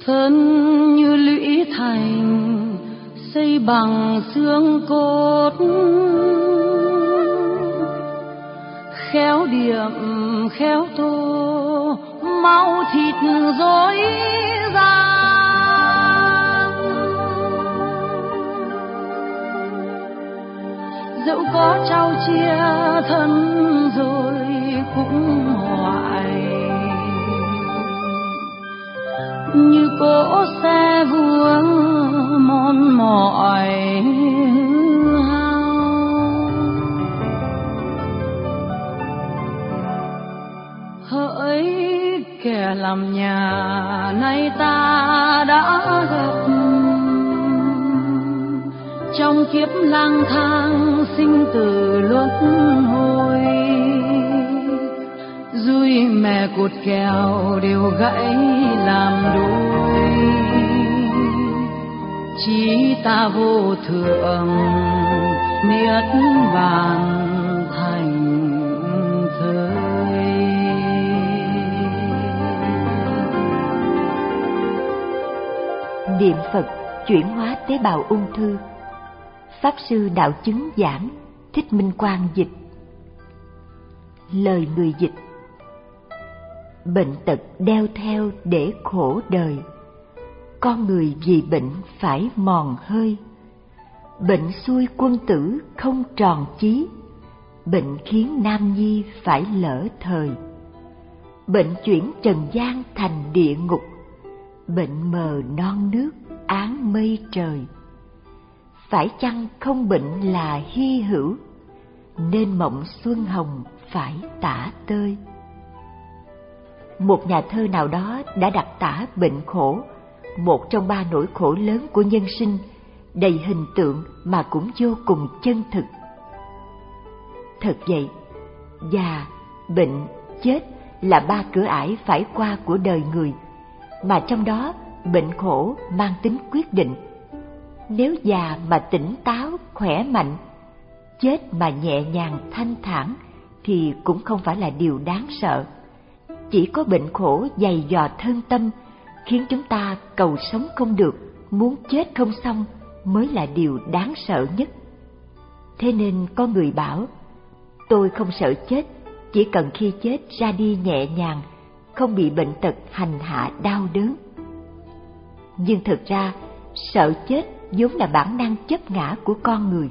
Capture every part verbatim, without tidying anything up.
Thân như lũy thành xây bằng xương cốt, khéo điểm khéo tô máu thịt rối ràng. Dẫu có trao chia thân rồi cũng hoài, như cỗ xe vuông mòn mỏi hao. Hỡi kẻ làm nhà nay ta đã gặp, trong kiếp lang thang sinh tử luân hồi, dùi mẹ cột kèo đều gãy làm đôi. Chí ta vô thượng niết bàn thành thơi. Niệm Phật chuyển hóa tế bào ung thư. Pháp sư Đạo Chứng giảng, Thích Minh Quang dịch. Lời người dịch: bệnh tật đeo theo để khổ đời, con người vì bệnh phải mòn hơi. Bệnh xui quân tử không tròn chí, bệnh khiến nam nhi phải lỡ thời. Bệnh chuyển trần gian thành địa ngục, bệnh mờ non nước án mây trời. Phải chăng không bệnh là hy hữu, nên mộng xuân hồng phải tả tơi. Một nhà thơ nào đó đã đặc tả bệnh khổ, một trong ba nỗi khổ lớn của nhân sinh, đầy hình tượng mà cũng vô cùng chân thực. Thật vậy, già, bệnh, chết là ba cửa ải phải qua của đời người, mà trong đó bệnh khổ mang tính quyết định. Nếu già mà tỉnh táo, khỏe mạnh, chết mà nhẹ nhàng, thanh thản thì cũng không phải là điều đáng sợ. Chỉ có bệnh khổ dày dò thân tâm, khiến chúng ta cầu sống không được, muốn chết không xong mới là điều đáng sợ nhất. Thế nên có người bảo, tôi không sợ chết, chỉ cần khi chết ra đi nhẹ nhàng, không bị bệnh tật hành hạ đau đớn. Nhưng thực ra, sợ chết vốn là bản năng chấp ngã của con người.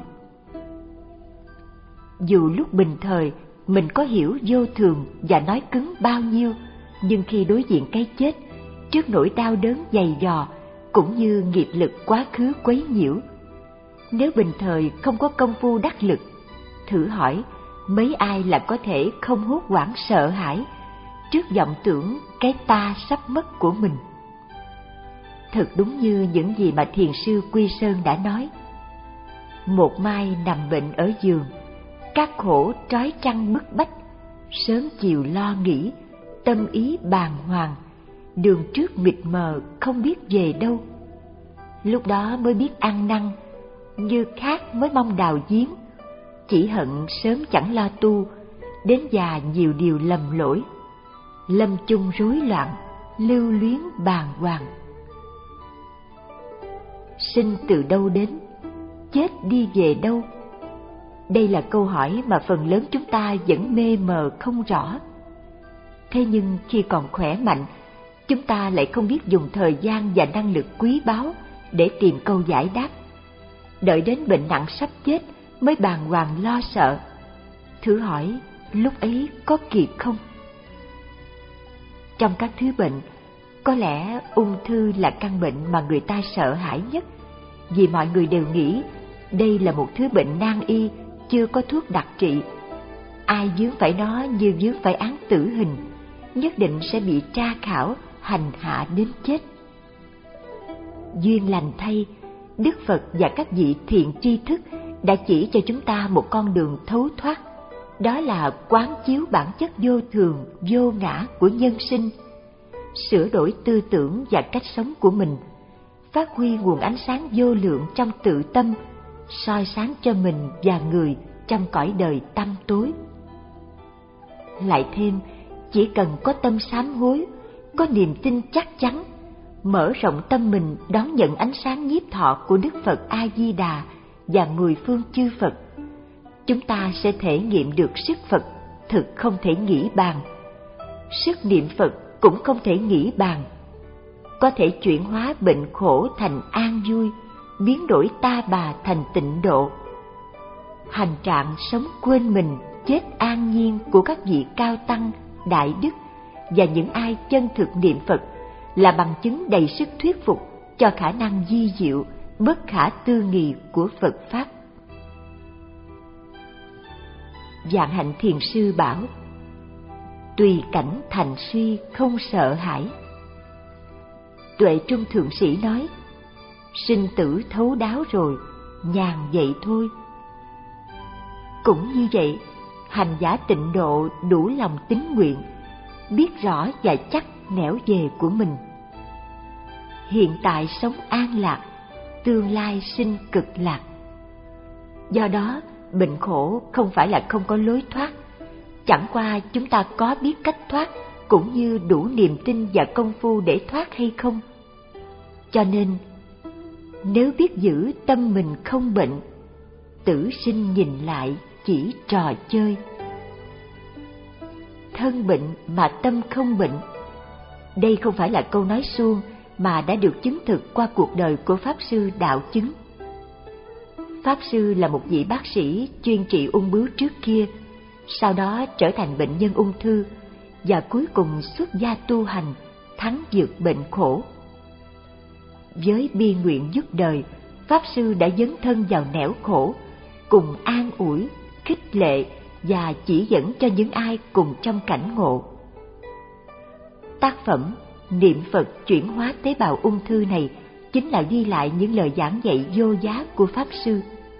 Dù lúc bình thời mình có hiểu vô thường và nói cứng bao nhiêu, nhưng khi đối diện cái chết, trước nỗi đau đớn dày dò cũng như nghiệp lực quá khứ quấy nhiễu, nếu bình thời không có công phu đắc lực, thử hỏi mấy ai là có thể không hốt hoảng sợ hãi trước vọng tưởng cái ta sắp mất của mình. Thật đúng như những gì mà thiền sư Quy Sơn đã nói. Một mai nằm bệnh ở giường, các khổ trói trăng bức bách, sớm chiều lo nghĩ, tâm ý bàng hoàng, đường trước mịt mờ không biết về đâu. Lúc đó mới biết ăn năn, như khát mới mong đào giếng, chỉ hận sớm chẳng lo tu, đến già nhiều điều lầm lỗi, lâm chung rối loạn, lưu luyến bàng hoàng. Sinh từ đâu đến, chết đi về đâu? Đây là câu hỏi mà phần lớn chúng ta vẫn mê mờ không rõ. Thế nhưng khi còn khỏe mạnh, chúng ta lại không biết dùng thời gian và năng lực quý báu để tìm câu giải đáp. Đợi đến bệnh nặng sắp chết mới bàng hoàng lo sợ. Thử hỏi lúc ấy có kịp không? Trong các thứ bệnh, có lẽ ung thư là căn bệnh mà người ta sợ hãi nhất, vì mọi người đều nghĩ đây là một thứ bệnh nan y, chưa có thuốc đặc trị. Ai vướng phải nó như vướng phải án tử hình, nhất định sẽ bị tra khảo, hành hạ đến chết. Duyên lành thay, Đức Phật và các vị thiện tri thức đã chỉ cho chúng ta một con đường thấu thoát, đó là quán chiếu bản chất vô thường, vô ngã của nhân sinh, sửa đổi tư tưởng và cách sống của mình, phát huy nguồn ánh sáng vô lượng trong tự tâm, soi sáng cho mình và người trong cõi đời tăm tối. Lại thêm, chỉ cần có tâm sám hối, có niềm tin chắc chắn, mở rộng tâm mình đón nhận ánh sáng nhiếp thọ của Đức Phật A Di Đà và mười phương chư Phật, chúng ta sẽ thể nghiệm được sức Phật thực không thể nghĩ bàn. Sức niệm Phật cũng không thể nghĩ bàn, có thể chuyển hóa bệnh khổ thành an vui, biến đổi ta bà thành tịnh độ. Hành trạng sống quên mình, chết an nhiên của các vị cao tăng, đại đức và những ai chân thực niệm Phật là bằng chứng đầy sức thuyết phục cho khả năng vi diệu, bất khả tư nghị của Phật Pháp. Vạn Hạnh Thiền Sư bảo: tùy cảnh thành suy không sợ hãi. Tuệ Trung Thượng Sĩ nói: sinh tử thấu đáo rồi, nhàn vậy thôi. Cũng như vậy, hành giả tịnh độ đủ lòng tín nguyện, biết rõ và chắc nẻo về của mình. Hiện tại sống an lạc, tương lai sinh cực lạc. Do đó, bệnh khổ không phải là không có lối thoát, chẳng qua chúng ta có biết cách thoát cũng như đủ niềm tin và công phu để thoát hay không. Cho nên, nếu biết giữ tâm mình không bệnh, tử sinh nhìn lại chỉ trò chơi. Thân bệnh mà tâm không bệnh, đây không phải là câu nói suông mà đã được chứng thực qua cuộc đời của Pháp Sư Đạo Chứng. Pháp Sư là một vị bác sĩ chuyên trị ung bướu trước kia, sau đó trở thành bệnh nhân ung thư và cuối cùng xuất gia tu hành, thắng vượt bệnh khổ. Với bi nguyện giúp đời, Pháp Sư đã dấn thân vào nẻo khổ, cùng an ủi, khích lệ và chỉ dẫn cho những ai cùng trong cảnh ngộ. Tác phẩm Niệm Phật chuyển hóa tế bào ung thư này chính là ghi lại những lời giảng dạy vô giá của Pháp Sư.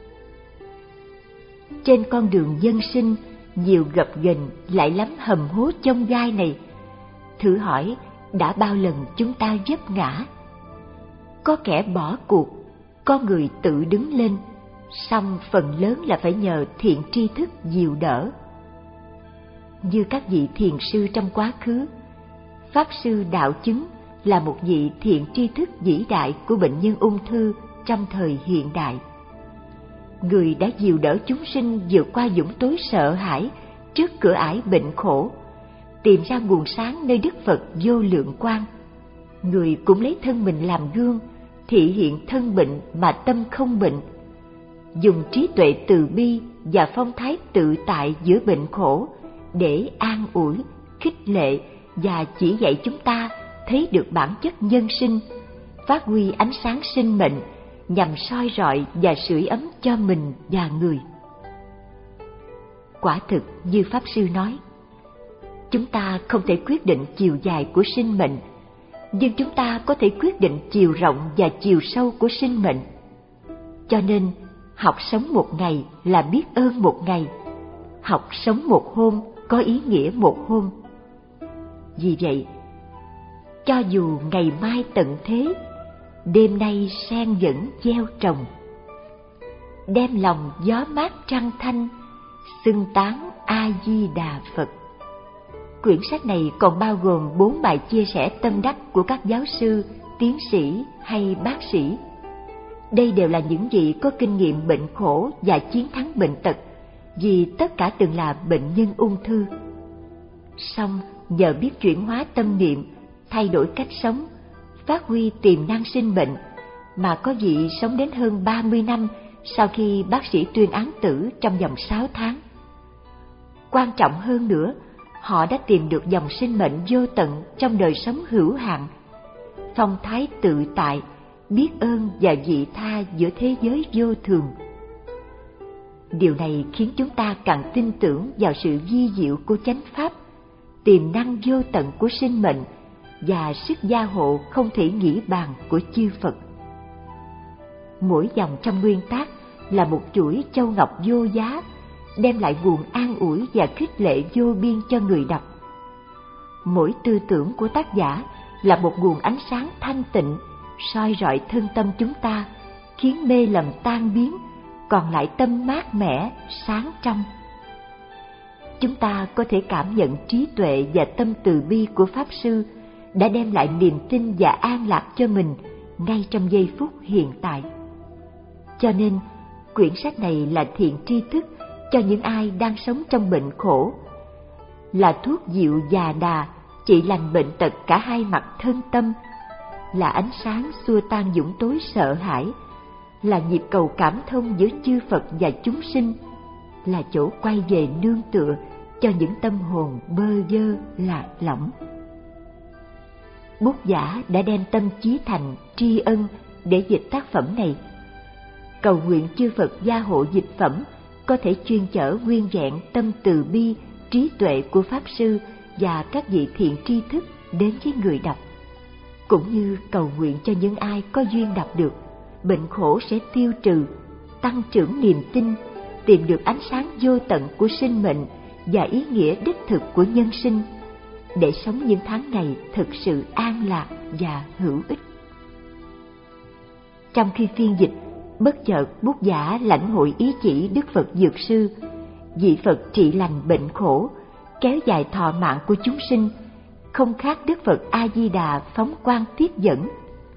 Trên con đường dân sinh nhiều gập ghềnh lại lắm hầm hố chông gai này, thử hỏi đã bao lần chúng ta vấp ngã? Có kẻ bỏ cuộc, có người tự đứng lên, song phần lớn là phải nhờ thiện tri thức dìu đỡ. Như các vị thiền sư trong quá khứ, Pháp Sư Đạo Chứng là một vị thiện tri thức vĩ đại của bệnh nhân ung thư trong thời hiện đại. Người đã dìu đỡ chúng sinh vượt qua dũng tối sợ hãi trước cửa ải bệnh khổ, tìm ra nguồn sáng nơi Đức Phật vô lượng quang. Người cũng lấy thân mình làm gương, thị hiện thân bệnh mà tâm không bệnh, dùng trí tuệ từ bi và phong thái tự tại giữa bệnh khổ để an ủi, khích lệ và chỉ dạy chúng ta thấy được bản chất nhân sinh, phát huy ánh sáng sinh mệnh nhằm soi rọi và sưởi ấm cho mình và người. Quả thực như Pháp Sư nói, chúng ta không thể quyết định chiều dài của sinh mệnh, nhưng chúng ta có thể quyết định chiều rộng và chiều sâu của sinh mệnh. Cho nên, học sống một ngày là biết ơn một ngày, học sống một hôm có ý nghĩa một hôm. Vì vậy, cho dù ngày mai tận thế, đêm nay sen vẫn gieo trồng, đem lòng gió mát trăng thanh, xưng tán A Di Đà Phật. Quyển sách này còn bao gồm bốn bài chia sẻ tâm đắc của các giáo sư, tiến sĩ hay bác sĩ. Đây đều là những vị có kinh nghiệm bệnh khổ và chiến thắng bệnh tật, vì tất cả từng là bệnh nhân ung thư. Song nhờ biết chuyển hóa tâm niệm, thay đổi cách sống, phát huy tiềm năng sinh bệnh, mà có vị sống đến hơn ba mươi năm sau khi bác sĩ tuyên án tử trong vòng sáu tháng. Quan trọng hơn nữa, họ đã tìm được dòng sinh mệnh vô tận trong đời sống hữu hạn, phong thái tự tại, biết ơn và vị tha giữa thế giới vô thường. Điều này khiến chúng ta càng tin tưởng vào sự vi diệu của chánh pháp, tiềm năng vô tận của sinh mệnh và sức gia hộ không thể nghĩ bàn của chư Phật. Mỗi dòng trong nguyên tác là một chuỗi châu ngọc vô giá, đem lại nguồn an ủi và khích lệ vô biên cho người đọc. Mỗi tư tưởng của tác giả là một nguồn ánh sáng thanh tịnh, soi rọi thân tâm chúng ta, khiến mê lầm tan biến, còn lại tâm mát mẻ, sáng trong. Chúng ta có thể cảm nhận trí tuệ và tâm từ bi của Pháp Sư đã đem lại niềm tin và an lạc cho mình ngay trong giây phút hiện tại. Cho nên, quyển sách này là thiện tri thức cho những ai đang sống trong bệnh khổ, là thuốc dịu già đà trị lành bệnh tật cả hai mặt thân tâm, là ánh sáng xua tan dũng tối sợ hãi, là nhịp cầu cảm thông giữa chư Phật và chúng sinh, là chỗ quay về nương tựa cho những tâm hồn bơ vơ lạc lõng. Bút giả đã đem tâm chí thành tri ân để dịch tác phẩm này. Cầu nguyện chư Phật gia hộ dịch phẩm có thể chuyên chở nguyên vẹn tâm từ bi, trí tuệ của Pháp Sư và các vị thiện tri thức đến với người đọc, cũng như cầu nguyện cho những ai có duyên đọc được, bệnh khổ sẽ tiêu trừ, tăng trưởng niềm tin, tìm được ánh sáng vô tận của sinh mệnh và ý nghĩa đích thực của nhân sinh, để sống những tháng ngày thực sự an lạc và hữu ích. Trong khi phiên dịch, bất chợt bút giả lãnh hội ý chỉ Đức Phật Dược Sư, vị Phật trị lành bệnh khổ, kéo dài thọ mạng của chúng sinh, không khác Đức Phật A Di Đà phóng quang tiếp dẫn.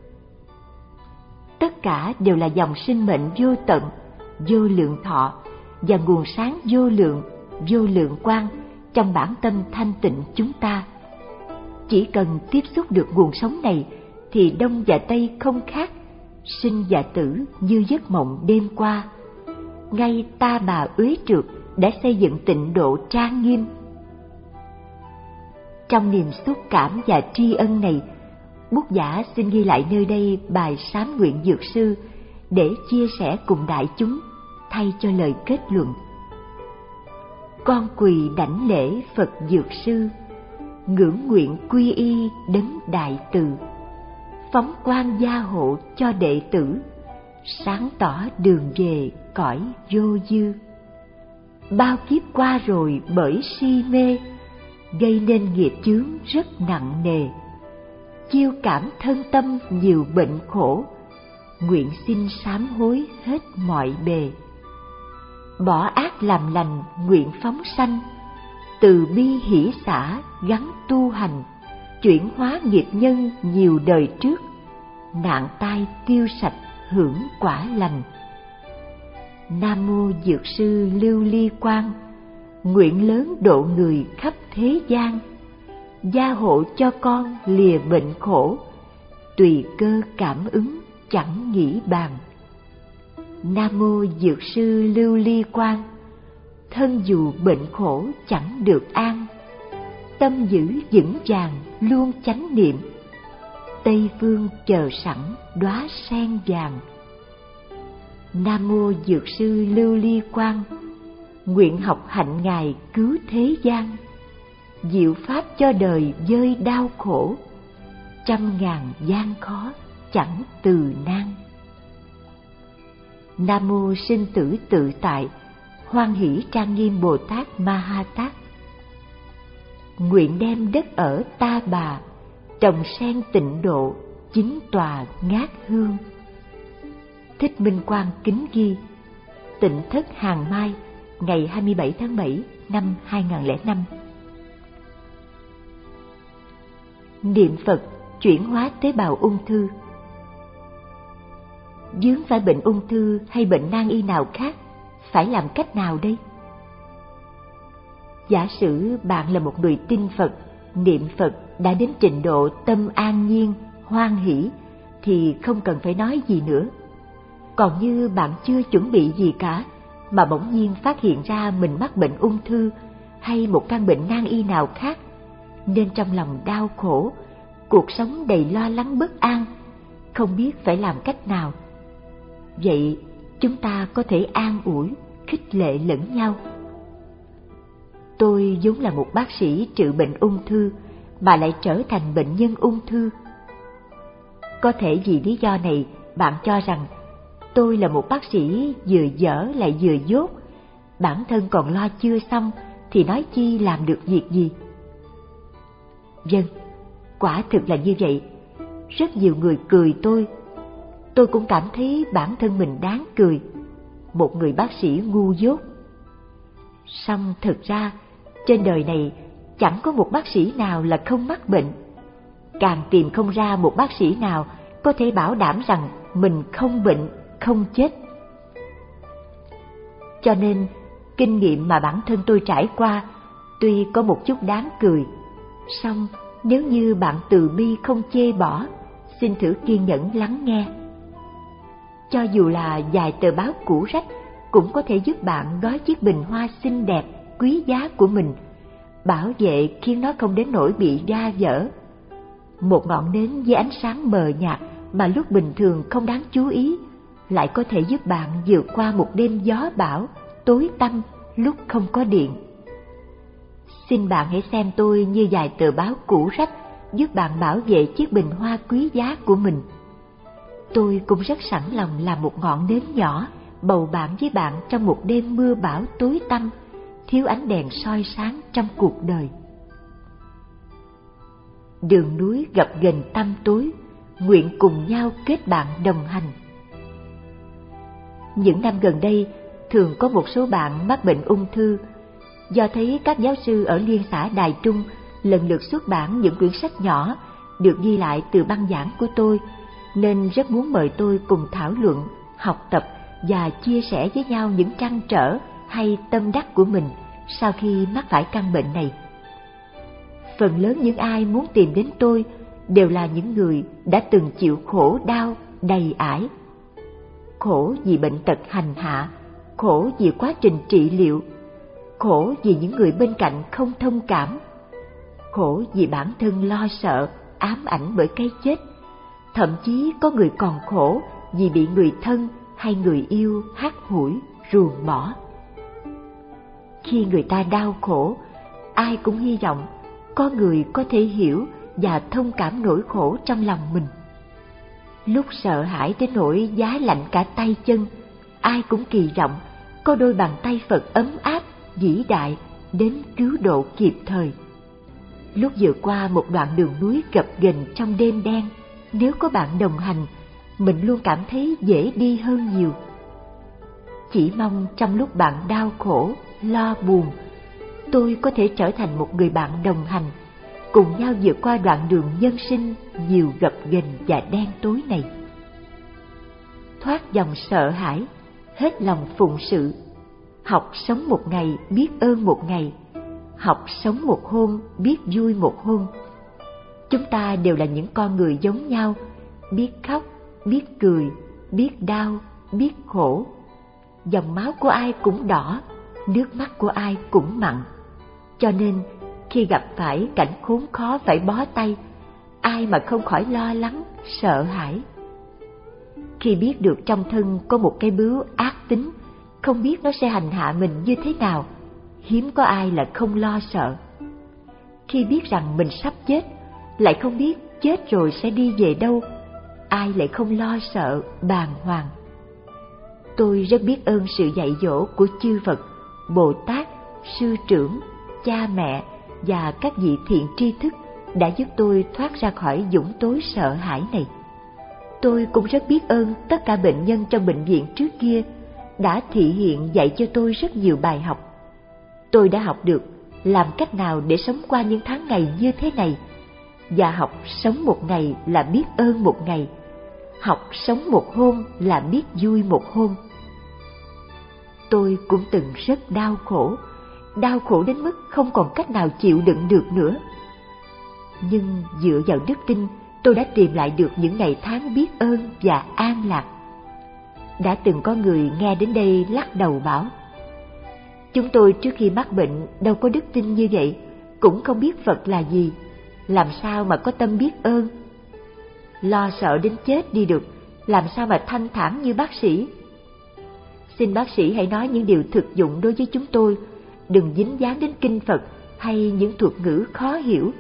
Tất cả đều là dòng sinh mệnh vô tận, vô lượng thọ và nguồn sáng vô lượng, vô lượng quang trong bản tâm thanh tịnh chúng ta. Chỉ cần tiếp xúc được nguồn sống này thì Đông và Tây không khác, sinh và tử như giấc mộng đêm qua. Ngay Ta Bà Uế Trượt đã xây dựng tịnh độ trang nghiêm. Trong niềm xúc cảm và tri ân này, bút giả xin ghi lại nơi đây bài sám nguyện Dược Sư để chia sẻ cùng đại chúng thay cho lời kết luận. Con quỳ đảnh lễ Phật Dược Sư, ngưỡng nguyện quy y đấng đại từ, phóng quang gia hộ cho đệ tử, sáng tỏ đường về cõi vô dư. Bao kiếp qua rồi bởi si mê, gây nên nghiệp chướng rất nặng nề, chiêu cảm thân tâm nhiều bệnh khổ, nguyện xin sám hối hết mọi bề. Bỏ ác làm lành nguyện phóng sanh, từ bi hỷ xả gắn tu hành, chuyển hóa nghiệp nhân nhiều đời trước, nạn tai tiêu sạch hưởng quả lành. Nam mô Dược Sư Lưu Ly Quang, nguyện lớn độ người khắp thế gian, gia hộ cho con lìa bệnh khổ, tùy cơ cảm ứng chẳng nghĩ bàn. Nam mô Dược Sư Lưu Ly Quang, thân dù bệnh khổ chẳng được an, tâm giữ vững vàng luôn chánh niệm, Tây phương chờ sẵn đóa sen vàng. Nam mô Dược Sư Lưu Ly Quang, nguyện học hạnh Ngài cứu thế gian, diệu pháp cho đời vơi đau khổ, trăm ngàn gian khó chẳng từ nan. Nam mô Sinh Tử Tự Tại Hoan Hỷ Trang Nghiêm Bồ Tát Ma Ha Tát, nguyện đem đất ở Ta Bà, trồng sen tịnh độ, chính tòa ngát hương. Thích Minh Quang kính ghi: Tịnh Thất Hàng Mai, ngày hai mươi bảy tháng bảy năm hai nghìn không trăm lẻ năm. Niệm Phật chuyển hóa tế bào ung thư. Vướng phải bệnh ung thư hay bệnh nan y nào khác, phải làm cách nào đây? Giả sử bạn là một người tin Phật, niệm Phật đã đến trình độ tâm an nhiên, hoan hỷ, thì không cần phải nói gì nữa. Còn như bạn chưa chuẩn bị gì cả, mà bỗng nhiên phát hiện ra mình mắc bệnh ung thư hay một căn bệnh nan y nào khác, nên trong lòng đau khổ, cuộc sống đầy lo lắng bất an, không biết phải làm cách nào. Vậy chúng ta có thể an ủi, khích lệ lẫn nhau. Tôi vốn là một bác sĩ trị bệnh ung thư mà lại trở thành bệnh nhân ung thư. Có thể vì lý do này bạn cho rằng tôi là một bác sĩ vừa dở lại vừa dốt, bản thân còn lo chưa xong thì nói chi làm được việc gì. Vâng, quả thực là như vậy. Rất nhiều người cười tôi. Tôi cũng cảm thấy bản thân mình đáng cười, một người bác sĩ ngu dốt. Song thực ra trên đời này chẳng có một bác sĩ nào là không mắc bệnh. càng tìm không ra một bác sĩ nào có thể bảo đảm rằng mình không bệnh, không chết. Cho nên, kinh nghiệm mà bản thân tôi trải qua tuy có một chút đáng cười, song nếu như bạn từ bi không chê bỏ, xin thử kiên nhẫn lắng nghe. Cho dù là vài tờ báo cũ rách cũng có thể giúp bạn gói chiếc bình hoa xinh đẹp, quý giá của mình, bảo vệ khiến nó không đến nỗi bị ra dở. Một ngọn nến với ánh sáng mờ nhạt mà lúc bình thường không đáng chú ý, lại có thể giúp bạn vượt qua một đêm gió bão, tối tăm lúc không có điện. Xin bạn hãy xem tôi như vài tờ báo cũ rách giúp bạn bảo vệ chiếc bình hoa quý giá của mình. Tôi cũng rất sẵn lòng làm một ngọn nến nhỏ, bầu bạn với bạn trong một đêm mưa bão tối tăm, thiếu ánh đèn soi sáng trong cuộc đời. Đường núi gập ghềnh tăm tối, nguyện cùng nhau kết bạn đồng hành. Những năm gần đây, thường có một số bạn mắc bệnh ung thư. Do thấy các giáo sư ở liên xã Đài Trung lần lượt xuất bản những quyển sách nhỏ được ghi lại từ băng giảng của tôi, nên rất muốn mời tôi cùng thảo luận, học tập và chia sẻ với nhau những trăn trở hay tâm đắc của mình sau khi mắc phải căn bệnh này. Phần lớn những ai muốn tìm đến tôi đều là những người đã từng chịu khổ đau đầy ải. Khổ vì bệnh tật hành hạ, khổ vì quá trình trị liệu, khổ vì những người bên cạnh không thông cảm, khổ vì bản thân lo sợ, ám ảnh bởi cái chết. Thậm chí có người còn khổ vì bị người thân hay người yêu hắt hủi, ruồng bỏ. Khi người ta đau khổ, ai cũng hy vọng có người có thể hiểu và thông cảm nỗi khổ trong lòng mình. Lúc sợ hãi đến nỗi giá lạnh cả tay chân, ai cũng kỳ vọng có đôi bàn tay Phật ấm áp, vĩ đại đến cứu độ kịp thời. Lúc vượt qua một đoạn đường núi gập ghềnh trong đêm đen, nếu có bạn đồng hành, mình luôn cảm thấy dễ đi hơn nhiều. Chỉ mong trong lúc bạn đau khổ, lo buồn, tôi có thể trở thành một người bạn đồng hành, cùng nhau vượt qua đoạn đường nhân sinh nhiều gập ghềnh và đen tối này. Thoát dòng sợ hãi, hết lòng phụng sự, học sống một ngày biết ơn một ngày, học sống một hôm biết vui một hôm. Chúng ta đều là những con người giống nhau, biết khóc, biết cười, biết đau, biết khổ. Dòng máu của ai cũng đỏ, nước mắt của ai cũng mặn. Cho nên, khi gặp phải cảnh khốn khó phải bó tay, ai mà không khỏi lo lắng, sợ hãi. Khi biết được trong thân có một cái bướu ác tính, không biết nó sẽ hành hạ mình như thế nào, hiếm có ai là không lo sợ. Khi biết rằng mình sắp chết, lại không biết chết rồi sẽ đi về đâu, ai lại không lo sợ, bàng hoàng. Tôi rất biết ơn sự dạy dỗ của chư Phật, Bồ Tát, sư trưởng, cha mẹ và các vị thiện tri thức đã giúp tôi thoát ra khỏi dũng tối sợ hãi này. Tôi cũng rất biết ơn tất cả bệnh nhân trong bệnh viện trước kia đã thị hiện dạy cho tôi rất nhiều bài học. Tôi đã học được làm cách nào để sống qua những tháng ngày như thế này, và học sống một ngày là biết ơn một ngày, học sống một hôm là biết vui một hôm. Tôi cũng từng rất đau khổ, đau khổ đến mức không còn cách nào chịu đựng được nữa. Nhưng dựa vào đức tin, tôi đã tìm lại được những ngày tháng biết ơn và an lạc. Đã từng có người nghe đến đây lắc đầu bảo: chúng tôi trước khi mắc bệnh đâu có đức tin như vậy, cũng không biết Phật là gì, làm sao mà có tâm biết ơn. Lo sợ đến chết đi được, làm sao mà thanh thản như bác sĩ. Xin bác sĩ hãy nói những điều thực dụng đối với chúng tôi, đừng dính dáng đến kinh Phật hay những thuật ngữ khó hiểu.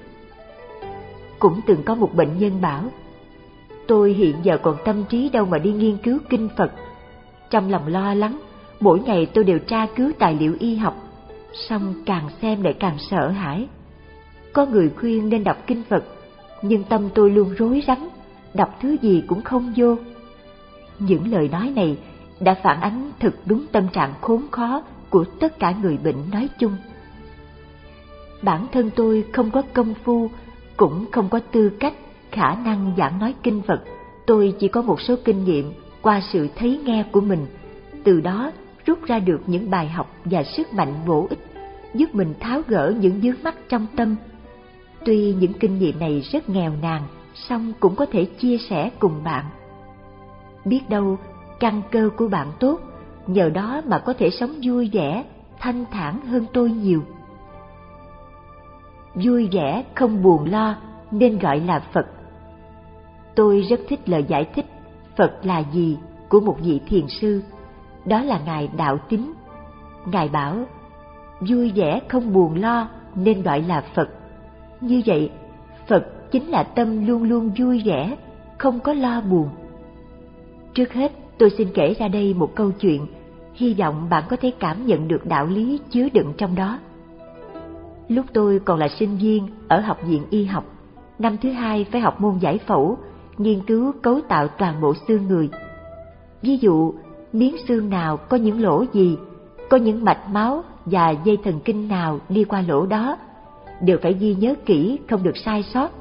Cũng từng có một bệnh nhân bảo: tôi hiện giờ còn tâm trí đâu mà đi nghiên cứu kinh Phật. Trong lòng lo lắng, mỗi ngày tôi đều tra cứu tài liệu y học, song càng xem lại càng sợ hãi. Có người khuyên nên đọc kinh Phật, nhưng tâm tôi luôn rối rắm, đọc thứ gì cũng không vô. Những lời nói này đã phản ánh thực đúng tâm trạng khốn khó của tất cả người bệnh nói chung. Bản thân tôi không có công phu, cũng không có tư cách khả năng giảng nói kinh Phật, tôi chỉ có một số kinh nghiệm qua sự thấy nghe của mình, từ đó rút ra được những bài học và sức mạnh bổ ích, giúp mình tháo gỡ những vướng mắc trong tâm. Tuy những kinh nghiệm này rất nghèo nàn, song cũng có thể chia sẻ cùng bạn. Biết đâu căn cơ của bạn tốt, nhờ đó mà có thể sống vui vẻ, thanh thản hơn tôi nhiều. Vui vẻ không buồn lo nên gọi là Phật. Tôi rất thích lời giải thích Phật là gì của một vị thiền sư, đó là Ngài Đạo Tín. Ngài bảo, vui vẻ không buồn lo nên gọi là Phật. Như vậy, Phật chính là tâm luôn luôn vui vẻ, không có lo buồn. Trước hết, tôi xin kể ra đây một câu chuyện, hy vọng bạn có thể cảm nhận được đạo lý chứa đựng trong đó. Lúc tôi còn là sinh viên ở Học viện Y học, năm thứ hai phải học môn giải phẫu, nghiên cứu cấu tạo toàn bộ xương người. Ví dụ, miếng xương nào có những lỗ gì, có những mạch máu và dây thần kinh nào đi qua lỗ đó, đều phải ghi nhớ kỹ, không được sai sót.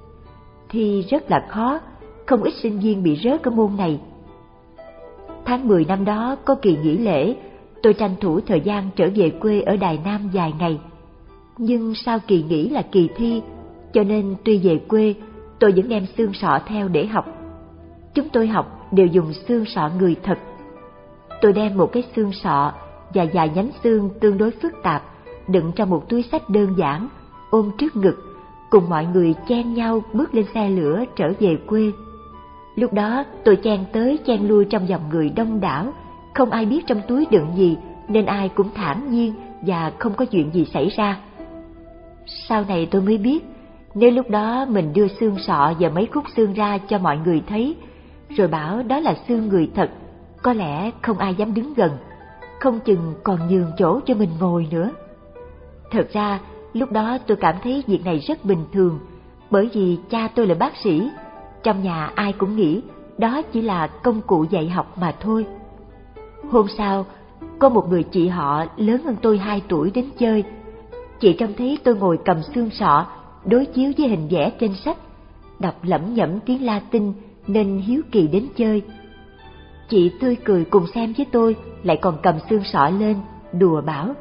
Thì rất là khó, không ít sinh viên bị rớt ở môn này. Tháng mười năm đó có kỳ nghỉ lễ, tôi tranh thủ thời gian trở về quê ở Đài Nam vài ngày. Nhưng sau kỳ nghỉ là kỳ thi, cho nên tuy về quê, tôi vẫn đem xương sọ theo để học. Chúng tôi học đều dùng xương sọ người thật. Tôi đem một cái xương sọ và vài nhánh xương tương đối phức tạp đựng trong một túi xách đơn giản, ôm trước ngực, cùng mọi người chen nhau bước lên xe lửa trở về quê. Lúc đó tôi chen tới chen lui trong dòng người đông đảo, không ai biết trong túi đựng gì nên ai cũng thản nhiên và không có chuyện gì xảy ra. Sau này tôi mới biết, nếu lúc đó mình đưa xương sọ và mấy khúc xương ra cho mọi người thấy, rồi bảo đó là xương người thật, có lẽ không ai dám đứng gần, không chừng còn nhường chỗ cho mình ngồi nữa. Thật ra, lúc đó tôi cảm thấy việc này rất bình thường, bởi vì cha tôi là bác sĩ, trong nhà ai cũng nghĩ đó chỉ là công cụ dạy học mà thôi. Hôm sau, có một người chị họ lớn hơn tôi hai tuổi đến chơi. Chị trông thấy tôi ngồi cầm xương sọ, đối chiếu với hình vẽ trên sách, đọc lẩm nhẩm tiếng Latin nên hiếu kỳ đến chơi. Chị tươi cười cùng xem với tôi, lại còn cầm xương sọ lên, đùa bảo: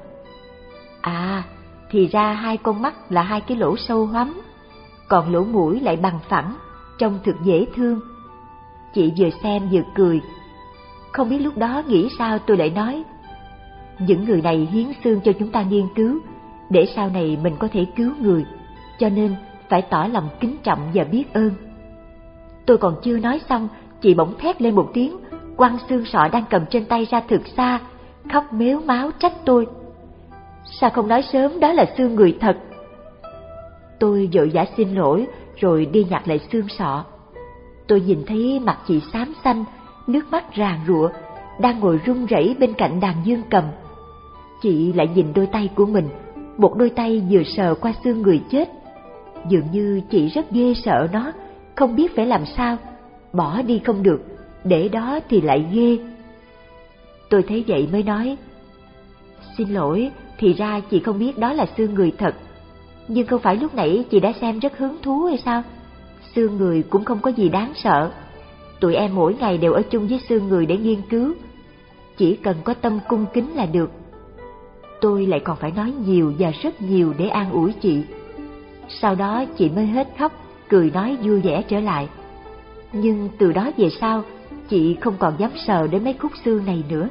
À, thì ra hai con mắt là hai cái lỗ sâu hoắm, còn lỗ mũi lại bằng phẳng, trông thực dễ thương. Chị vừa xem vừa cười. Không biết lúc đó nghĩ sao tôi lại nói: những người này hiến xương cho chúng ta nghiên cứu, để sau này mình có thể cứu người, cho nên phải tỏ lòng kính trọng và biết ơn. Tôi còn chưa nói xong, chị bỗng thét lên một tiếng, quăng xương sọ đang cầm trên tay ra thực xa, khóc mếu máo trách tôi: Sao không nói sớm đó là xương người thật? Tôi vội vã xin lỗi rồi đi nhặt lại xương sọ. Tôi nhìn thấy mặt chị xám xanh, nước mắt ràn rụa, đang ngồi run rẩy bên cạnh đàn dương cầm. Chị lại nhìn đôi tay của mình, một đôi tay vừa sờ qua xương người chết. Dường như chị rất ghê sợ nó, không biết phải làm sao, bỏ đi không được, để đó thì lại ghê. Tôi thấy vậy mới nói: Xin lỗi, thì ra chị không biết đó là xương người thật. Nhưng không phải lúc nãy chị đã xem rất hứng thú hay sao? Xương người cũng không có gì đáng sợ. Tụi em mỗi ngày đều ở chung với xương người để nghiên cứu. Chỉ cần có tâm cung kính là được. Tôi lại còn phải nói nhiều và rất nhiều để an ủi chị. Sau đó chị mới hết khóc, cười nói vui vẻ trở lại. Nhưng từ đó về sau, chị không còn dám sờ đến mấy khúc xương này nữa.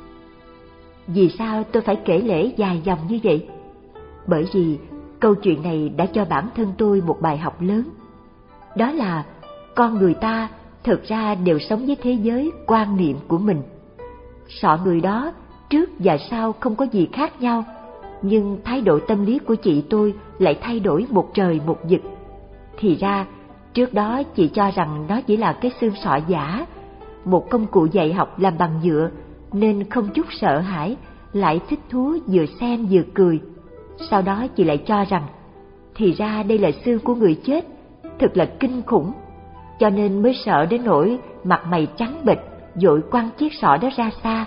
Vì sao tôi phải kể lể dài dòng như vậy? Bởi vì câu chuyện này đã cho bản thân tôi một bài học lớn. Đó là con người ta thực ra đều sống với thế giới quan niệm của mình. Sọ người đó trước và sau không có gì khác nhau, nhưng thái độ tâm lý của chị tôi lại thay đổi một trời một vực. Thì ra, trước đó chị cho rằng nó chỉ là cái xương sọ giả, một công cụ dạy học làm bằng nhựa, nên không chút sợ hãi, lại thích thú vừa xem vừa cười. Sau đó chị lại cho rằng, thì ra đây là xương của người chết, thật là kinh khủng, cho nên mới sợ đến nỗi mặt mày trắng bệch, vội quăng chiếc sọ đó ra xa.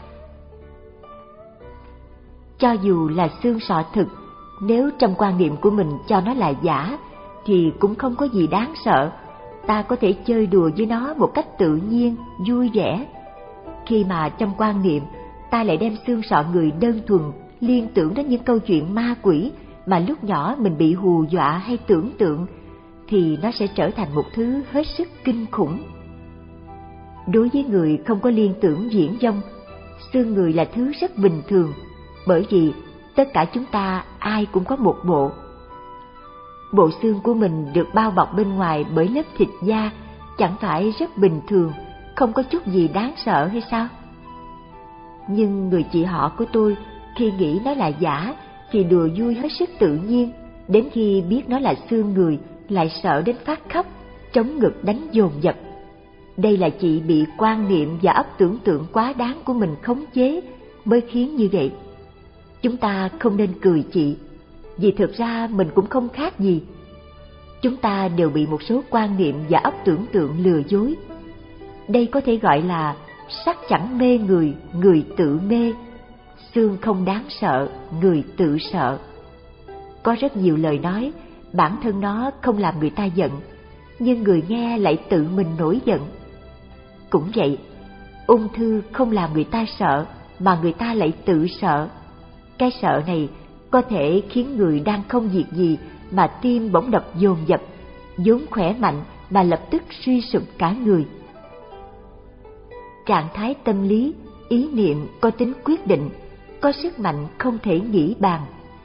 Cho dù là xương sọ thực, nếu trong quan niệm của mình cho nó là giả, thì cũng không có gì đáng sợ, ta có thể chơi đùa với nó một cách tự nhiên, vui vẻ. Khi mà trong quan niệm, ta lại đem xương sọ người đơn thuần liên tưởng đến những câu chuyện ma quỷ mà lúc nhỏ mình bị hù dọa hay tưởng tượng, thì nó sẽ trở thành một thứ hết sức kinh khủng. Đối với người không có liên tưởng viễn vông, xương người là thứ rất bình thường, bởi vì tất cả chúng ta ai cũng có một bộ. Bộ xương của mình được bao bọc bên ngoài bởi lớp thịt da, chẳng phải rất bình thường, không có chút gì đáng sợ hay sao? Nhưng người chị họ của tôi khi nghĩ nó là giả thì đùa vui hết sức tự nhiên, đến khi biết nó là xương người lại sợ đến phát khóc, trống ngực đánh dồn dập. Đây là chị bị quan niệm và óc tưởng tượng quá đáng của mình khống chế mới khiến như vậy. Chúng ta không nên cười chị, vì thực ra mình cũng không khác gì. Chúng ta đều bị một số quan niệm và óc tưởng tượng lừa dối. Đây có thể gọi là sắc chẳng mê người, người tự mê. Xương không đáng sợ, người tự sợ. Có rất nhiều lời nói, bản thân nó không làm người ta giận, nhưng người nghe lại tự mình nổi giận. Cũng vậy, ung thư không làm người ta sợ, mà người ta lại tự sợ. Cái sợ này có thể khiến người đang không việc gì mà tim bỗng đập dồn dập, vốn khỏe mạnh mà lập tức suy sụp cả người. Trạng thái tâm lý, ý niệm có tính quyết định, có sức mạnh không thể nghĩ bàn.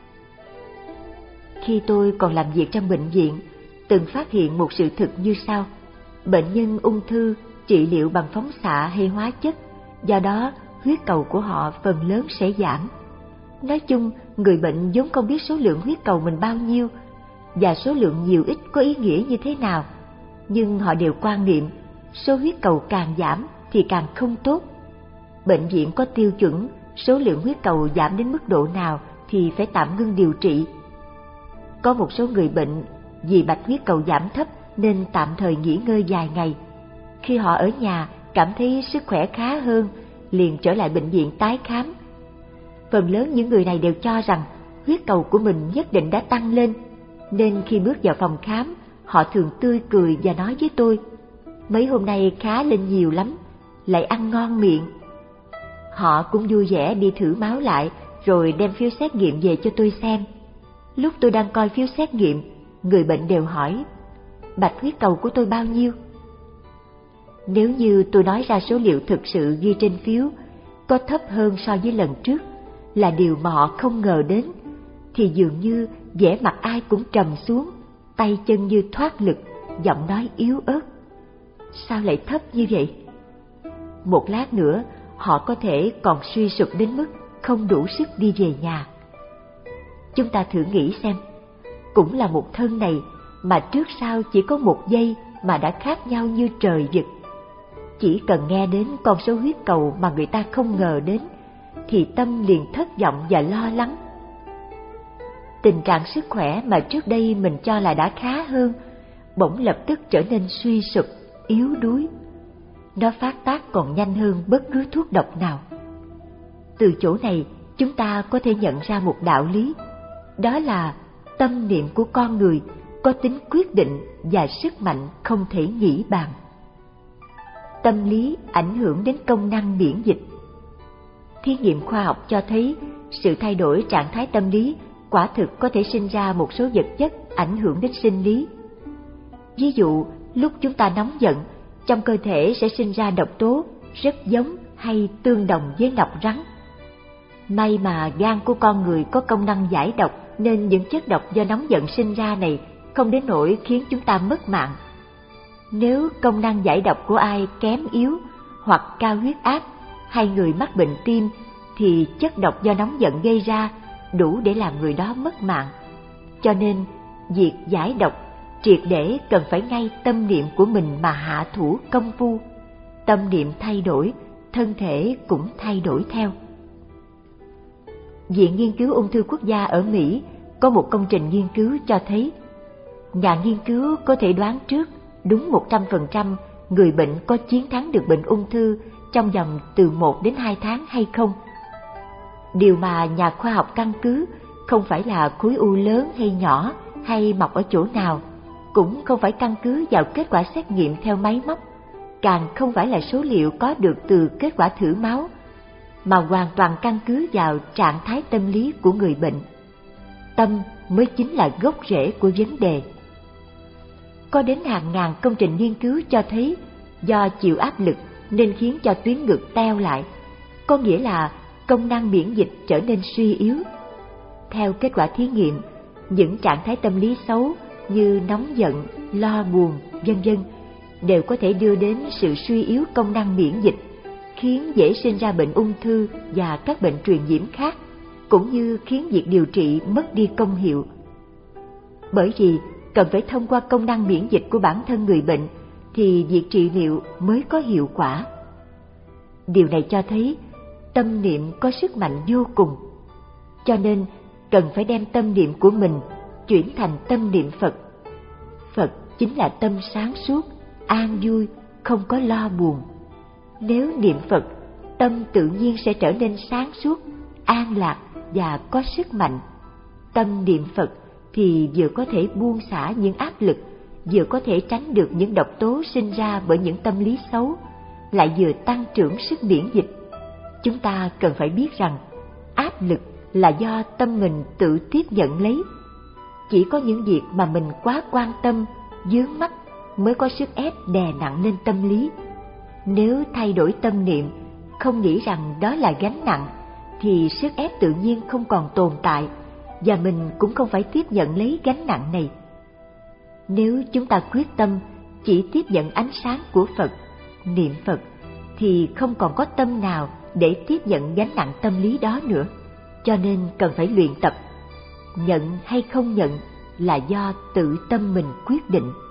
Khi tôi còn làm việc trong bệnh viện, từng phát hiện một sự thực như sau: bệnh nhân ung thư trị liệu bằng phóng xạ hay hóa chất, do đó huyết cầu của họ phần lớn sẽ giảm. Nói chung, người bệnh vốn không biết số lượng huyết cầu mình bao nhiêu và số lượng nhiều ít có ý nghĩa như thế nào, nhưng họ đều quan niệm số huyết cầu càng giảm thì càng không tốt. Bệnh viện có tiêu chuẩn số lượng huyết cầu giảm đến mức độ nào thì phải tạm ngưng điều trị. Có một số người bệnh vì bạch huyết cầu giảm thấp nên tạm thời nghỉ ngơi vài ngày. Khi họ ở nhà cảm thấy sức khỏe khá hơn, liền trở lại bệnh viện tái khám. Phần lớn những người này đều cho rằng huyết cầu của mình nhất định đã tăng lên, nên khi bước vào phòng khám, họ thường tươi cười và nói với tôi: mấy hôm nay khá lên nhiều lắm, lại ăn ngon miệng. Họ cũng vui vẻ đi thử máu lại, rồi đem phiếu xét nghiệm về cho tôi xem. Lúc tôi đang coi phiếu xét nghiệm, người bệnh đều hỏi: bạch huyết cầu của tôi bao nhiêu? Nếu như tôi nói ra số liệu thực sự ghi trên phiếu có thấp hơn so với lần trước, là điều mà họ không ngờ đến, thì dường như vẻ mặt ai cũng trầm xuống, tay chân như thoát lực, giọng nói yếu ớt: sao lại thấp như vậy? Một lát nữa họ có thể còn suy sụp đến mức không đủ sức đi về nhà. Chúng ta thử nghĩ xem, cũng là một thân này mà trước sau chỉ có một giây mà đã khác nhau như trời vực. Chỉ cần nghe đến con số huyết cầu mà người ta không ngờ đến, thì tâm liền thất vọng và lo lắng. Tình trạng sức khỏe mà trước đây mình cho là đã khá hơn, bỗng lập tức trở nên suy sụp, yếu đuối. Nó phát tác còn nhanh hơn bất cứ thuốc độc nào. Từ chỗ này, chúng ta có thể nhận ra một đạo lý, đó là tâm niệm của con người có tính quyết định và sức mạnh không thể nghĩ bàn. Tâm lý ảnh hưởng đến công năng miễn dịch. Thí nghiệm khoa học cho thấy sự thay đổi trạng thái tâm lý quả thực có thể sinh ra một số vật chất ảnh hưởng đến sinh lý. Ví dụ, lúc chúng ta nóng giận, trong cơ thể sẽ sinh ra độc tố rất giống hay tương đồng với nọc rắn. May mà gan của con người có công năng giải độc, nên những chất độc do nóng giận sinh ra này không đến nỗi khiến chúng ta mất mạng. Nếu công năng giải độc của ai kém yếu, hoặc cao huyết áp, hay người mắc bệnh tim, thì chất độc do nóng giận gây ra đủ để làm người đó mất mạng. Cho nên, việc giải độc triệt để cần phải ngay tâm niệm của mình mà hạ thủ công phu. Tâm niệm thay đổi, thân thể cũng thay đổi theo. Viện Nghiên cứu Ung thư Quốc gia ở Mỹ có một công trình nghiên cứu cho thấy, nhà nghiên cứu có thể đoán trước đúng một trăm phần trăm người bệnh có chiến thắng được bệnh ung thư trong vòng từ một đến hai tháng hay không. Điều mà nhà khoa học căn cứ không phải là khối u lớn hay nhỏ hay mọc ở chỗ nào, cũng không phải căn cứ vào kết quả xét nghiệm theo máy móc, càng không phải là số liệu có được từ kết quả thử máu, mà hoàn toàn căn cứ vào trạng thái tâm lý của người bệnh. Tâm mới chính là gốc rễ của vấn đề. Có đến hàng ngàn công trình nghiên cứu cho thấy do chịu áp lực nên khiến cho tuyến ngực teo lại, có nghĩa là công năng miễn dịch trở nên suy yếu. Theo kết quả thí nghiệm, những trạng thái tâm lý xấu như nóng giận, lo buồn, vân vân đều có thể đưa đến sự suy yếu công năng miễn dịch, khiến dễ sinh ra bệnh ung thư và các bệnh truyền nhiễm khác, cũng như khiến việc điều trị mất đi công hiệu. Bởi vì cần phải thông qua công năng miễn dịch của bản thân người bệnh thì việc trị liệu mới có hiệu quả. Điều này cho thấy tâm niệm có sức mạnh vô cùng, cho nên cần phải đem tâm niệm của mình chuyển thành tâm niệm Phật. Phật chính là tâm sáng suốt, an vui, không có lo buồn. Nếu niệm Phật, tâm tự nhiên sẽ trở nên sáng suốt, an lạc và có sức mạnh. Tâm niệm Phật thì vừa có thể buông xả những áp lực, vừa có thể tránh được những độc tố sinh ra bởi những tâm lý xấu, lại vừa tăng trưởng sức miễn dịch. Chúng ta cần phải biết rằng áp lực là do tâm mình tự tiếp nhận lấy. Chỉ có những việc mà mình quá quan tâm, vướng mắc mới có sức ép đè nặng lên tâm lý. Nếu thay đổi tâm niệm, không nghĩ rằng đó là gánh nặng, thì sức ép tự nhiên không còn tồn tại, và mình cũng không phải tiếp nhận lấy gánh nặng này. Nếu chúng ta quyết tâm chỉ tiếp nhận ánh sáng của Phật, niệm Phật, thì không còn có tâm nào để tiếp nhận gánh nặng tâm lý đó nữa. Cho nên cần phải luyện tập. Nhận hay không nhận là do tự tâm mình quyết định.